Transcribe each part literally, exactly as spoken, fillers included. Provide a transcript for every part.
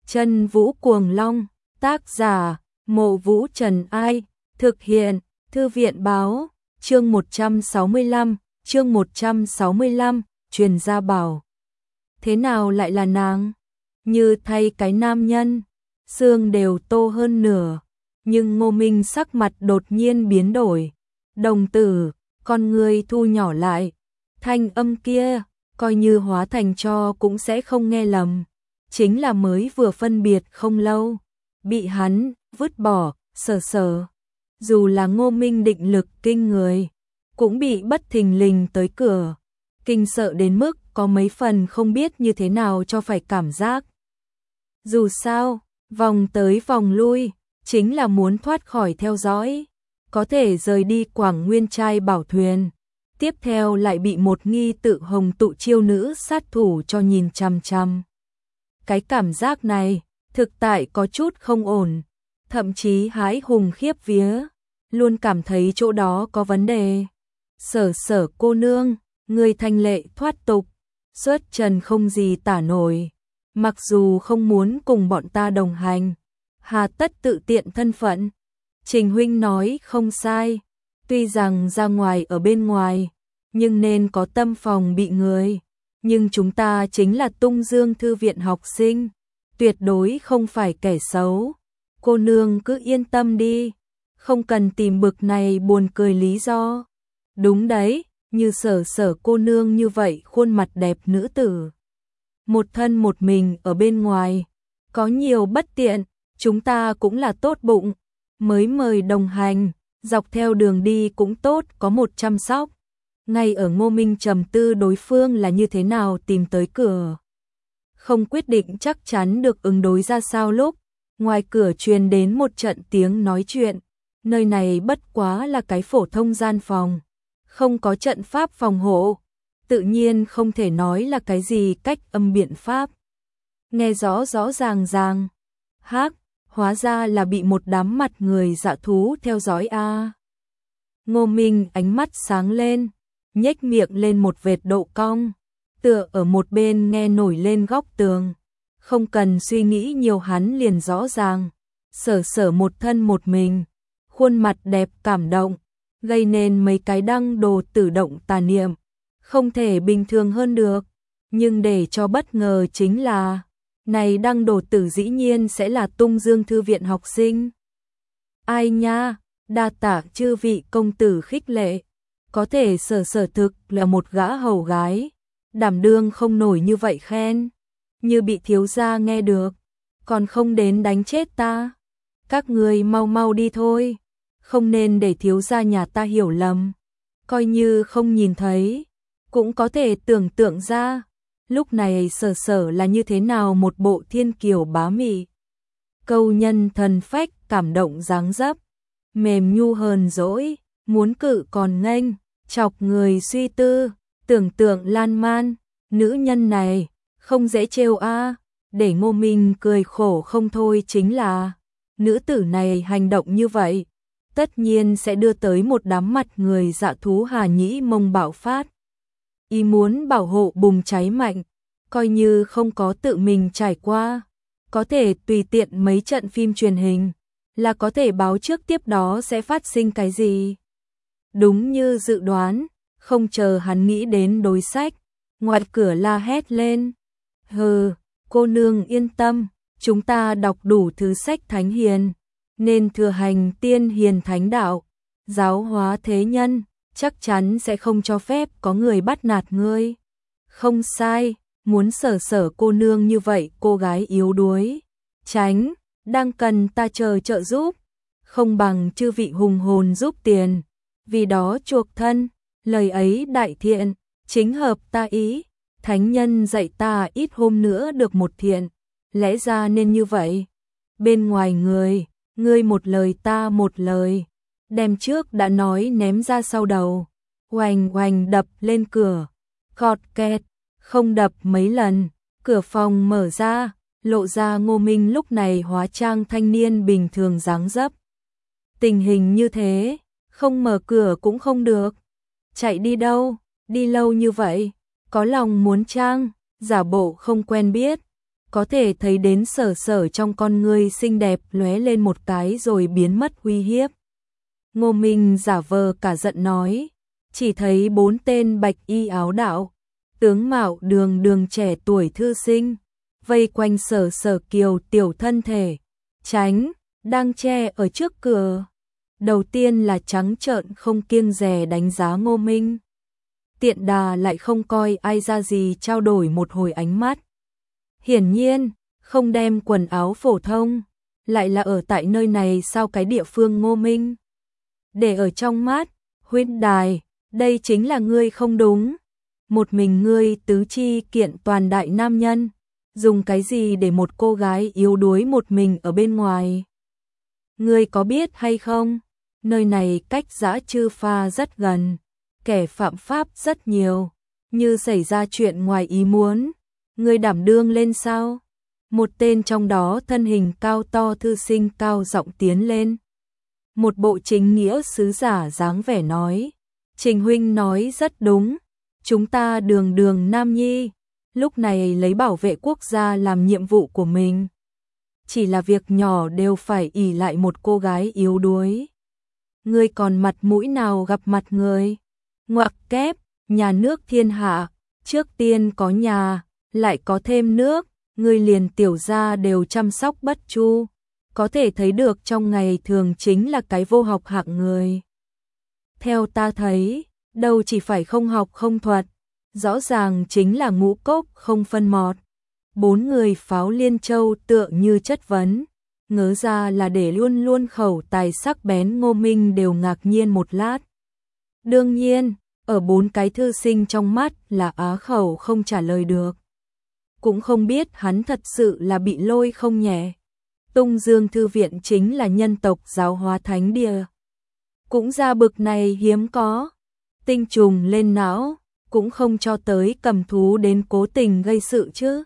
Chân Vũ Cuồng Long, tác giả, Mộ Vũ Trần Ai, thực hiện, Thư viện Báo, chương một trăm sáu mươi lăm, chương một trăm sáu mươi lăm, truyền gia bảo. Thế nào lại là nàng? Như thay cái nam nhân, xương đều tô hơn nửa, nhưng Ngô Minh sắc mặt đột nhiên biến đổi. Đồng tử, con người thu nhỏ lại, thanh âm kia, coi như hóa thành tro cũng sẽ không nghe lầm. Chính là mới vừa phân biệt không lâu, bị hắn vứt bỏ, sờ sờ. Dù là Ngô Minh định lực kinh người, cũng bị bất thình lình tới cửa, kinh sợ đến mức có mấy phần không biết như thế nào cho phải cảm giác. Dù sao, vòng tới vòng lui, chính là muốn thoát khỏi theo dõi, có thể rời đi Quảng Nguyên trai bảo thuyền. Tiếp theo lại bị một nghi tự hồng tụ chiêu nữ sát thủ cho nhìn chằm chằm. Cái cảm giác này, thực tại có chút không ổn, thậm chí hái hùng khiếp vía, luôn cảm thấy chỗ đó có vấn đề. Sở sở cô nương, người thanh lệ thoát tục, xuất trần không gì tả nổi, mặc dù không muốn cùng bọn ta đồng hành, hà tất tự tiện thân phận. Trình huynh nói không sai, tuy rằng ra ngoài ở bên ngoài, nhưng nên có tâm phòng bị người. Nhưng chúng ta chính là Tung Dương Thư viện học sinh, tuyệt đối không phải kẻ xấu. Cô nương cứ yên tâm đi, không cần tìm bực này buồn cười lý do. Đúng đấy, như sở sở cô nương như vậy khuôn mặt đẹp nữ tử, một thân một mình ở bên ngoài, có nhiều bất tiện, chúng ta cũng là tốt bụng, mới mời đồng hành, dọc theo đường đi cũng tốt có một chăm sóc. Ngay ở Ngô Minh trầm tư đối phương là như thế nào tìm tới cửa, không quyết định chắc chắn được ứng đối ra sao lúc, ngoài cửa truyền đến một trận tiếng nói chuyện. Nơi này bất quá là cái phổ thông gian phòng, không có trận pháp phòng hộ, tự nhiên không thể nói là cái gì cách âm biện pháp. Nghe rõ rõ ràng ràng, hắc, hóa ra là bị một đám mặt người dạ thú theo dõi a. À. Ngô Minh ánh mắt sáng lên, nhếch miệng lên một vệt độ cong, tựa ở một bên nghe nổi lên góc tường, không cần suy nghĩ nhiều hắn liền rõ ràng, sở sở một thân một mình, khuôn mặt đẹp cảm động, gây nên mấy cái đăng đồ tử động tà niệm, không thể bình thường hơn được, nhưng để cho bất ngờ chính là, này đăng đồ tử dĩ nhiên sẽ là Tung Dương Thư viện học sinh. Ai nha, đa tạ chư vị công tử khích lệ. Có thể sở sở thực là một gã hầu gái, đảm đương không nổi như vậy khen, như bị thiếu gia nghe được, còn không đến đánh chết ta. Các người mau mau đi thôi, không nên để thiếu gia nhà ta hiểu lầm, coi như không nhìn thấy, cũng có thể tưởng tượng ra, lúc này sở sở là như thế nào một bộ thiên kiều bá mị. Câu nhân thần phách cảm động dáng dấp, mềm nhu hờn dỗi, muốn cự còn nghênh. Chọc người suy tư, tưởng tượng lan man, nữ nhân này, không dễ trêu a. À. Để Ngô Minh cười khổ không thôi chính là, nữ tử này hành động như vậy, tất nhiên sẽ đưa tới một đám mặt người dạ thú hà nhĩ mông bạo phát. Ý muốn bảo hộ bùng cháy mạnh, coi như không có tự mình trải qua, có thể tùy tiện mấy trận phim truyền hình, là có thể báo trước tiếp đó sẽ phát sinh cái gì. Đúng như dự đoán, không chờ hắn nghĩ đến đối sách, ngoài cửa la hét lên. Hừ, cô nương yên tâm, chúng ta đọc đủ thứ sách thánh hiền, nên thừa hành tiên hiền thánh đạo, giáo hóa thế nhân, chắc chắn sẽ không cho phép có người bắt nạt ngươi. Không sai, muốn sở sở cô nương như vậy cô gái yếu đuối, tránh, đang cần ta chờ trợ giúp, không bằng chư vị hùng hồn giúp tiền. Vì đó chuộc thân, lời ấy đại thiện, chính hợp ta ý, thánh nhân dạy ta ít hôm nữa được một thiện, lẽ ra nên như vậy. Bên ngoài người, ngươi một lời ta một lời, đem trước đã nói ném ra sau đầu, oành oành đập lên cửa, khọt kẹt, không đập mấy lần, cửa phòng mở ra, lộ ra Ngô Minh lúc này hóa trang thanh niên bình thường dáng dấp. Tình hình như thế, không mở cửa cũng không được. Chạy đi đâu, đi lâu như vậy, có lòng muốn trang, giả bộ không quen biết, có thể thấy đến Sở Sở trong con ngươi xinh đẹp lóe lên một cái rồi biến mất uy hiếp. Ngô Minh giả vờ cả giận nói, chỉ thấy bốn tên bạch y áo đạo, tướng mạo đường đường trẻ tuổi thư sinh, vây quanh Sở Sở kiều tiểu thân thể, tránh, đang che ở trước cửa. Đầu tiên là trắng trợn không kiêng dè đánh giá Ngô Minh. Tiện đà lại không coi ai ra gì trao đổi một hồi ánh mắt. Hiển nhiên, không đem quần áo phổ thông, lại là ở tại nơi này sao cái địa phương Ngô Minh. Để ở trong mắt, huynh đài, đây chính là ngươi không đúng. Một mình ngươi tứ chi kiện toàn đại nam nhân, dùng cái gì để một cô gái yếu đuối một mình ở bên ngoài. Ngươi có biết hay không, nơi này cách Dã Trư Pha rất gần, kẻ phạm pháp rất nhiều, như xảy ra chuyện ngoài ý muốn, ngươi đảm đương lên sao? Một tên trong đó thân hình cao to thư sinh cao giọng tiến lên. Một bộ chính nghĩa sứ giả dáng vẻ nói, Trình huynh nói rất đúng, chúng ta đường đường nam nhi, lúc này lấy bảo vệ quốc gia làm nhiệm vụ của mình. Chỉ là việc nhỏ đều phải ỷ lại một cô gái yếu đuối. Ngươi còn mặt mũi nào gặp mặt người? Ngoặc kép, nhà nước thiên hạ, trước tiên có nhà, lại có thêm nước, ngươi liền tiểu gia đều chăm sóc bất chu. Có thể thấy được trong ngày thường chính là cái vô học hạng người. Theo ta thấy, đâu chỉ phải không học không thuật, rõ ràng chính là ngũ cốc không phân mọt. Bốn người Pháo Liên Châu tựa như chất vấn, ngớ ra là để luôn luôn khẩu tài sắc bén Ngô Minh đều ngạc nhiên một lát. Đương nhiên, ở bốn cái thư sinh trong mắt là á khẩu không trả lời được. Cũng không biết hắn thật sự là bị lôi không nhẹ. Tung Dương Thư Viện chính là nhân tộc giáo hóa thánh địa. Cũng ra bực này hiếm có. Tinh trùng lên não, cũng không cho tới cầm thú đến cố tình gây sự chứ.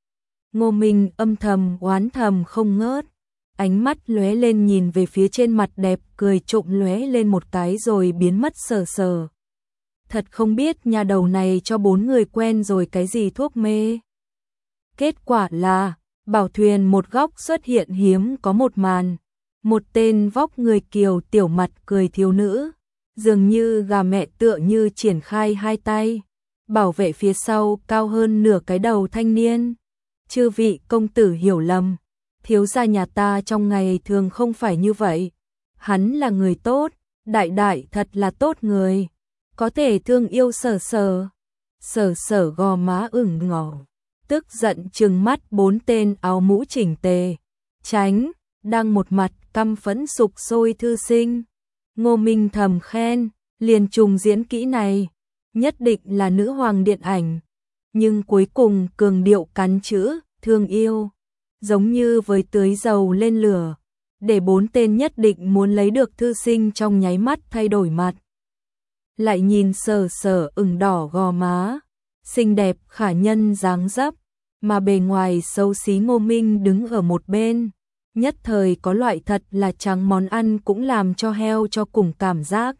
Ngô Minh âm thầm oán thầm không ngớt, ánh mắt lóe lên nhìn về phía trên mặt đẹp cười trộm lóe lên một cái rồi biến mất sờ sờ. Thật không biết nhà đầu này cho bốn người quen rồi cái gì thuốc mê. Kết quả là, bảo thuyền một góc xuất hiện hiếm có một màn. Một tên vóc người kiều tiểu mặt cười thiếu nữ, dường như gà mẹ tựa như triển khai hai tay, bảo vệ phía sau cao hơn nửa cái đầu thanh niên. Chư vị công tử hiểu lầm, thiếu gia nhà ta trong ngày thường không phải như vậy. Hắn là người tốt, đại đại thật là tốt người, có thể thương yêu Sở Sở. Sở Sở gò má ửng ngỏ, tức giận trừng mắt bốn tên áo mũ chỉnh tề, tránh, đang một mặt căm phẫn sục sôi thư sinh. Ngô Minh thầm khen, liền trùng diễn kỹ này, nhất định là nữ hoàng điện ảnh. Nhưng cuối cùng cường điệu cắn chữ, thương yêu, giống như với tưới dầu lên lửa, để bốn tên nhất định muốn lấy được thư sinh trong nháy mắt thay đổi mặt. Lại nhìn Sở Sở ửng đỏ gò má, xinh đẹp khả nhân dáng dấp, mà bề ngoài xấu xí Ngô Minh đứng ở một bên, nhất thời có loại thật là trắng món ăn cũng làm cho heo cho cùng cảm giác.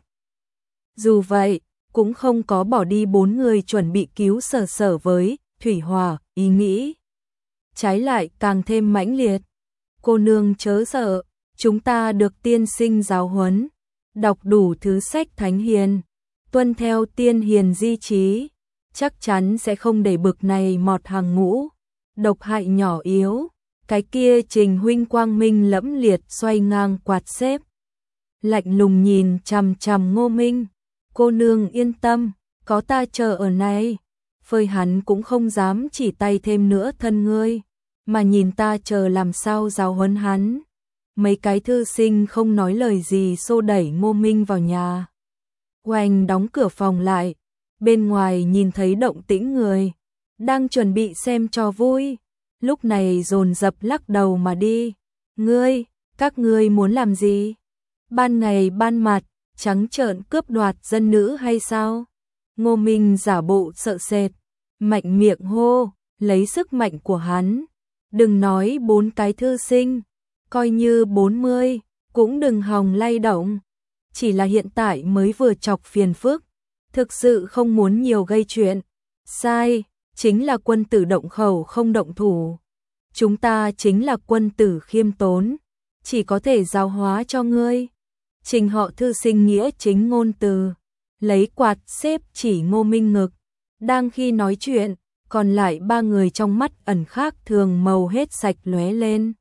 Dù vậy, cũng không có bỏ đi bốn người chuẩn bị cứu Sở Sở với Thủy Hòa ý nghĩ. Trái lại càng thêm mãnh liệt. Cô nương chớ sợ, chúng ta được tiên sinh giáo huấn, đọc đủ thứ sách thánh hiền, tuân theo tiên hiền di chí, chắc chắn sẽ không để bực này mọt hàng ngũ, độc hại nhỏ yếu. Cái kia Trình huynh quang minh lẫm liệt xoay ngang quạt xếp, lạnh lùng nhìn chằm chằm Ngô Minh. Cô nương yên tâm, có ta chờ ở này. Phơi hắn cũng không dám chỉ tay thêm nữa thân ngươi, mà nhìn ta chờ làm sao giáo huấn hắn. Mấy cái thư sinh không nói lời gì xô đẩy Ngô Minh vào nhà. Oanh đóng cửa phòng lại, bên ngoài nhìn thấy động tĩnh người, đang chuẩn bị xem trò vui. Lúc này dồn dập lắc đầu mà đi. Ngươi, các ngươi muốn làm gì? Ban ngày ban mặt, trắng trợn cướp đoạt dân nữ hay sao? Ngô Minh giả bộ sợ sệt, mạnh miệng hô, lấy sức mạnh của hắn. Đừng nói bốn cái thư sinh, coi như bốn mươi, cũng đừng hòng lay động. Chỉ là hiện tại mới vừa chọc phiền phức, thực sự không muốn nhiều gây chuyện. Sai, chính là quân tử động khẩu không động thủ. chúng ta chính là quân tử khiêm tốn, chỉ có thể giáo hóa cho ngươi. Trình Họ thư sinh nghĩa chính ngôn từ, lấy quạt xếp chỉ Ngô Minh ngực. Đang khi nói chuyện, còn lại ba người trong mắt ẩn khác thường màu hết sạch lóe lên.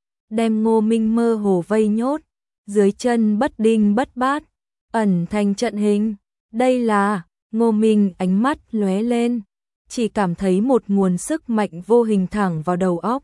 Đem Ngô Minh mơ hồ vây nhốt, dưới chân bất đinh bất bát, ẩn thành trận hình. Đây là, Ngô Minh ánh mắt lóe lên, chỉ cảm thấy một nguồn sức mạnh vô hình thẳng vào đầu óc.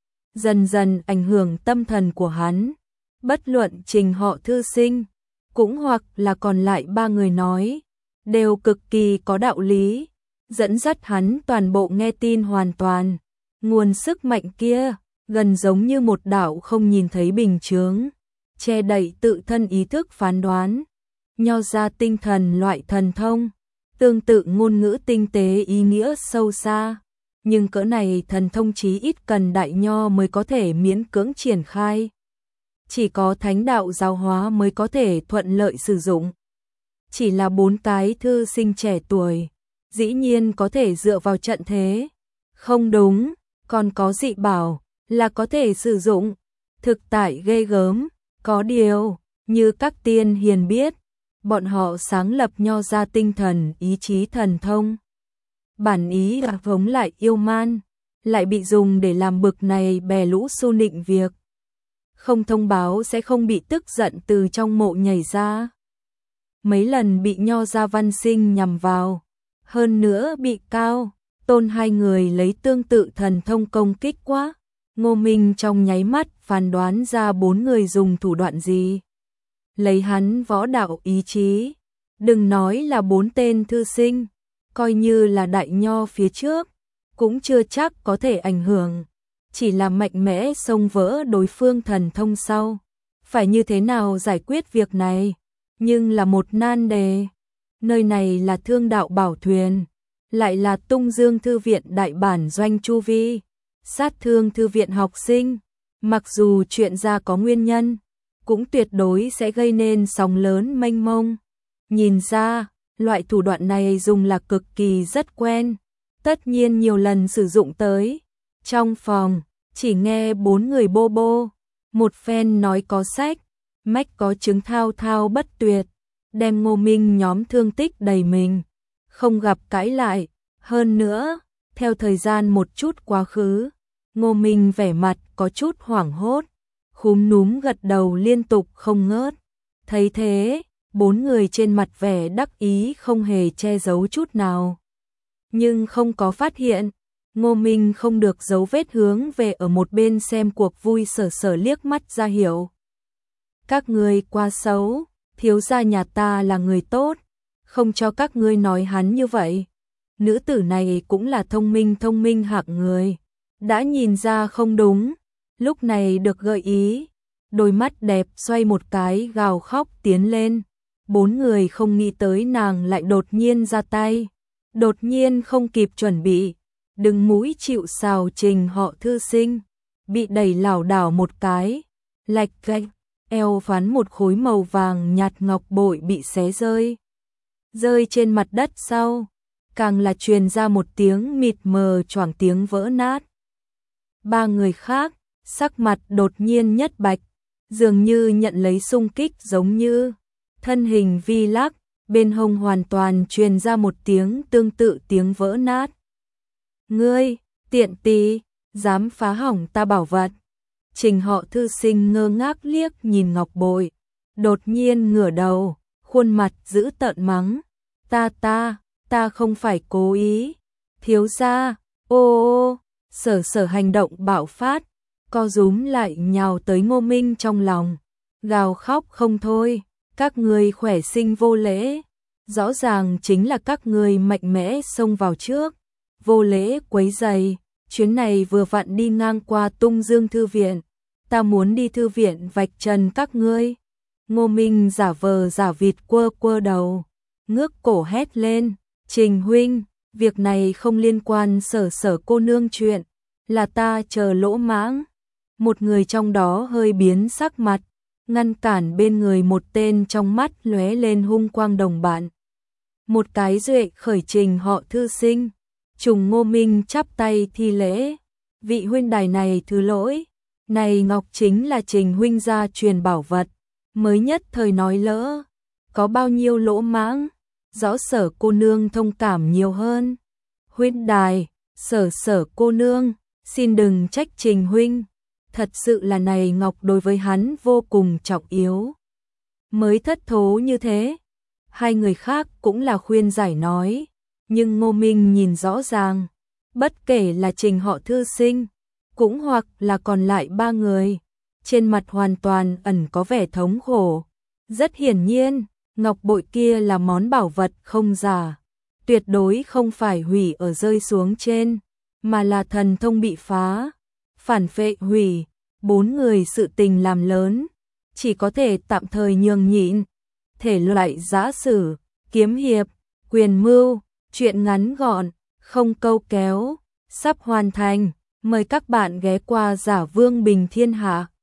Dần dần ảnh hưởng tâm thần của hắn, bất luận Trình Họ thư sinh, cũng hoặc là còn lại ba người nói, đều cực kỳ có đạo lý, dẫn dắt hắn toàn bộ nghe tin hoàn toàn. Nguồn sức mạnh kia, gần giống như một đạo không nhìn thấy bình chướng, che đậy tự thân ý thức phán đoán, nho ra tinh thần loại thần thông, tương tự ngôn ngữ tinh tế ý nghĩa sâu xa. Nhưng cỡ này thần thông chí ít cần đại nho mới có thể miễn cưỡng triển khai. Chỉ có thánh đạo giáo hóa mới có thể thuận lợi sử dụng. Chỉ là bốn cái thư sinh trẻ tuổi, dĩ nhiên có thể dựa vào trận thế. Không đúng, còn có dị bảo, là có thể sử dụng. Thực tại ghê gớm, có điều, như các tiên hiền biết, bọn họ sáng lập nho ra tinh thần ý chí thần thông. Bản ý là vống lại yêu man, lại bị dùng để làm bực này bè lũ xu nịnh việc. Không thông báo sẽ không bị tức giận từ trong mộ nhảy ra. Mấy lần bị nho gia văn sinh nhằm vào, hơn nữa bị Cao, Tôn hai người lấy tương tự thần thông công kích quá. Ngô Minh trong nháy mắt phán đoán ra bốn người dùng thủ đoạn gì. Lấy hắn võ đạo ý chí, đừng nói là bốn tên thư sinh, coi như là đại nho phía trước, cũng chưa chắc có thể ảnh hưởng. Chỉ là mạnh mẽ xông vỡ đối phương thần thông sau. Phải như thế nào giải quyết việc này? Nhưng là một nan đề. Nơi này là Thương Đạo Bảo Thuyền, lại là Tung Dương Thư viện đại bản doanh chu vi, sát thương thư viện học sinh. Mặc dù chuyện ra có nguyên nhân, cũng tuyệt đối sẽ gây nên sóng lớn mênh mông. Nhìn ra, loại thủ đoạn này dùng là cực kỳ rất quen, tất nhiên nhiều lần sử dụng tới. Trong phòng, chỉ nghe bốn người bô bô, một phen nói có sách, mách có chứng thao thao bất tuyệt, đem Ngô Minh nhóm thương tích đầy mình, không gặp cãi lại. Hơn nữa, theo thời gian một chút quá khứ, Ngô Minh vẻ mặt có chút hoảng hốt, khúm núm gật đầu liên tục không ngớt. Thấy thế, bốn người trên mặt vẻ đắc ý không hề che giấu chút nào. Nhưng không có phát hiện, Ngô Minh không được giấu vết hướng về ở một bên xem cuộc vui sở sở liếc mắt ra hiểu. Các ngươi quá xấu, thiếu gia nhà ta là người tốt, không cho các ngươi nói hắn như vậy. Nữ tử này cũng là thông minh thông minh hạng người, đã nhìn ra không đúng, lúc này được gợi ý, đôi mắt đẹp xoay một cái gào khóc tiến lên. Bốn người không nghĩ tới nàng lại đột nhiên ra tay, đột nhiên không kịp chuẩn bị, đừng mũi chịu sào Trình Họ thư sinh, bị đẩy lảo đảo một cái, lạch cạch, eo phán một khối màu vàng nhạt ngọc bội bị xé rơi. Rơi trên mặt đất sau, càng là truyền ra một tiếng mịt mờ choảng tiếng vỡ nát. Ba người khác, sắc mặt đột nhiên nhất bạch, dường như nhận lấy xung kích giống như thân hình vi lắc, bên hông hoàn toàn truyền ra một tiếng tương tự tiếng vỡ nát. Ngươi, tiện tì, dám phá hỏng ta bảo vật. Trình Họ thư sinh ngơ ngác liếc nhìn ngọc bội, đột nhiên ngửa đầu, khuôn mặt dữ tợn mắng. Ta ta, ta không phải cố ý. Thiếu gia, ô ô, sở sở hành động bạo phát, co rúm lại nhào tới Ngô Minh trong lòng, gào khóc không thôi. Các ngươi khỏe sinh vô lễ, rõ ràng chính là các ngươi mạnh mẽ xông vào trước, vô lễ quấy rầy. Chuyến này vừa vặn đi ngang qua Tung Dương Thư viện, ta muốn đi thư viện vạch trần các ngươi. Ngô Minh giả vờ giả vịt quơ quơ đầu, ngước cổ hét lên, Trình huynh, việc này không liên quan sở sở cô nương chuyện, là ta chờ lỗ mãng. Một người trong đó hơi biến sắc mặt, ngăn cản bên người một tên trong mắt lóe lên hung quang đồng bạn. Một cái duệ khởi Trình Họ thư sinh, trùng Ngô Minh chắp tay thi lễ, vị huynh đài này thứ lỗi, này ngọc chính là Trình huynh gia truyền bảo vật, mới nhất thời nói lỡ, có bao nhiêu lỗ mãng, rõ Sở cô nương thông cảm nhiều hơn. Huynh đài, Sở Sở cô nương, xin đừng trách Trình huynh, thật sự là này ngọc đối với hắn vô cùng trọng yếu, mới thất thố như thế. Hai người khác cũng là khuyên giải nói, nhưng Ngô Minh nhìn rõ ràng, bất kể là Trình họ thư sinh, cũng hoặc là còn lại ba người, trên mặt hoàn toàn ẩn có vẻ thống khổ. Rất hiển nhiên, ngọc bội kia là món bảo vật không giả, tuyệt đối không phải hủy ở rơi xuống trên, mà là thần thông bị phá, phản phệ hủy. Bốn người sự tình làm lớn, chỉ có thể tạm thời nhường nhịn. Thể loại giã sử, kiếm hiệp, quyền mưu, truyện ngắn gọn, không câu kéo, sắp hoàn thành. Mời các bạn ghé qua Giả Vương Bình Thiên Hạ.